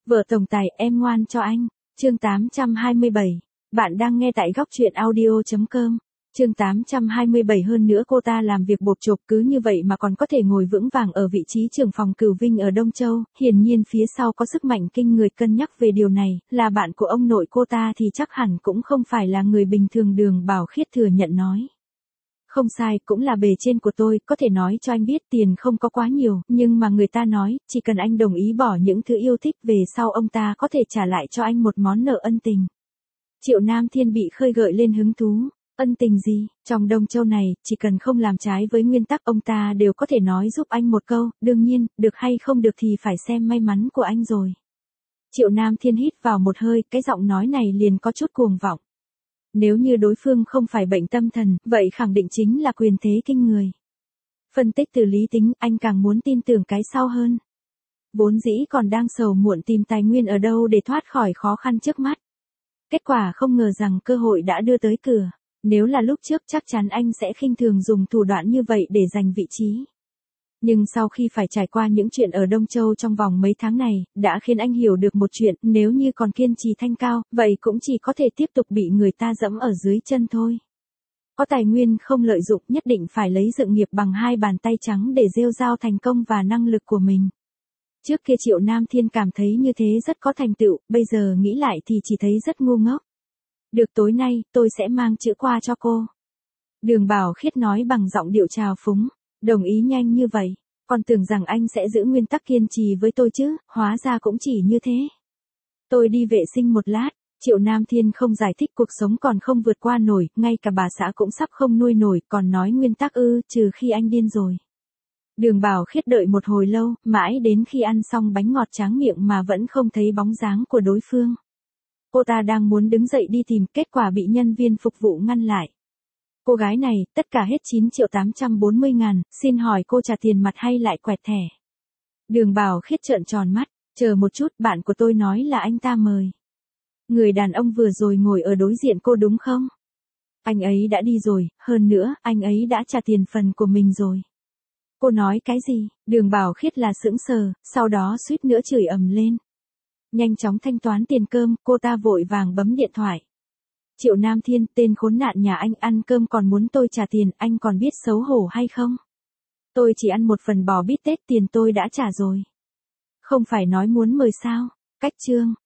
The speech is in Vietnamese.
Vợ tổng tài em ngoan cho anh. Chương 827. Bạn đang nghe tại góc truyện audio.com. Chương 827. Hơn nữa cô ta làm việc bộp chộp cứ như vậy mà còn có thể ngồi vững vàng ở vị trí trưởng phòng Cửu Vinh ở Đông Châu, hiển nhiên phía sau có sức mạnh kinh người. Cân nhắc về điều này, là bạn của ông nội cô ta thì chắc hẳn cũng không phải là người bình thường. Đường Bảo Khiết thừa nhận nói. Không sai, cũng là bề trên của tôi, có thể nói cho anh biết tiền không có quá nhiều, nhưng mà người ta nói, chỉ cần anh đồng ý bỏ những thứ yêu thích về sau ông ta có thể trả lại cho anh một món nợ ân tình. Triệu Nam Thiên bị khơi gợi lên hứng thú. Ân tình gì, trong Đông Châu này, chỉ cần không làm trái với nguyên tắc ông ta đều có thể nói giúp anh một câu, đương nhiên, được hay không được thì phải xem may mắn của anh rồi. Triệu Nam Thiên hít vào một hơi, cái giọng nói này liền có chút cuồng vọng. Nếu như đối phương không phải bệnh tâm thần, vậy khẳng định chính là quyền thế kinh người. Phân tích từ lý tính, anh càng muốn tin tưởng cái sau hơn. Vốn dĩ còn đang sầu muộn tìm tài nguyên ở đâu để thoát khỏi khó khăn trước mắt. Kết quả không ngờ rằng cơ hội đã đưa tới cửa. Nếu là lúc trước chắc chắn anh sẽ khinh thường dùng thủ đoạn như vậy để giành vị trí. Nhưng sau khi phải trải qua những chuyện ở Đông Châu trong vòng mấy tháng này, đã khiến anh hiểu được một chuyện, nếu như còn kiên trì thanh cao, vậy cũng chỉ có thể tiếp tục bị người ta dẫm ở dưới chân thôi. Có tài nguyên không lợi dụng, nhất định phải lấy dựng nghiệp bằng hai bàn tay trắng để rêu rao thành công và năng lực của mình. Trước kia Triệu Nam Thiên cảm thấy như thế rất có thành tựu, bây giờ nghĩ lại thì chỉ thấy rất ngu ngốc. Được, tối nay, tôi sẽ mang chữ qua cho cô. Đường Bảo Khiết nói bằng giọng điệu trào phúng. Đồng ý nhanh như vậy, còn tưởng rằng anh sẽ giữ nguyên tắc kiên trì với tôi chứ, hóa ra cũng chỉ như thế. Tôi đi vệ sinh một lát. Triệu Nam Thiên không giải thích cuộc sống còn không vượt qua nổi, ngay cả bà xã cũng sắp không nuôi nổi, còn nói nguyên tắc ư, trừ khi anh điên rồi. Đường Bảo Khiết đợi một hồi lâu, mãi đến khi ăn xong bánh ngọt tráng miệng mà vẫn không thấy bóng dáng của đối phương. Cô ta đang muốn đứng dậy đi tìm, kết quả bị nhân viên phục vụ ngăn lại. Cô gái này, tất cả hết 9.840.000, xin hỏi cô trả tiền mặt hay lại quẹt thẻ? Đường Bảo Khiết trợn tròn mắt, chờ một chút, bạn của tôi nói là anh ta mời. Người đàn ông vừa rồi ngồi ở đối diện cô đúng không? Anh ấy đã đi rồi, hơn nữa, anh ấy đã trả tiền phần của mình rồi. Cô nói cái gì? Đường Bảo Khiết là sững sờ, sau đó suýt nữa chửi ầm lên. Nhanh chóng thanh toán tiền cơm, cô ta vội vàng bấm điện thoại. Triệu Nam Thiên, tên khốn nạn nhà anh ăn cơm còn muốn tôi trả tiền, anh còn biết xấu hổ hay không? Tôi chỉ ăn một phần bò bít tết, tiền tôi đã trả rồi. Không phải nói muốn mời sao? Cách chương.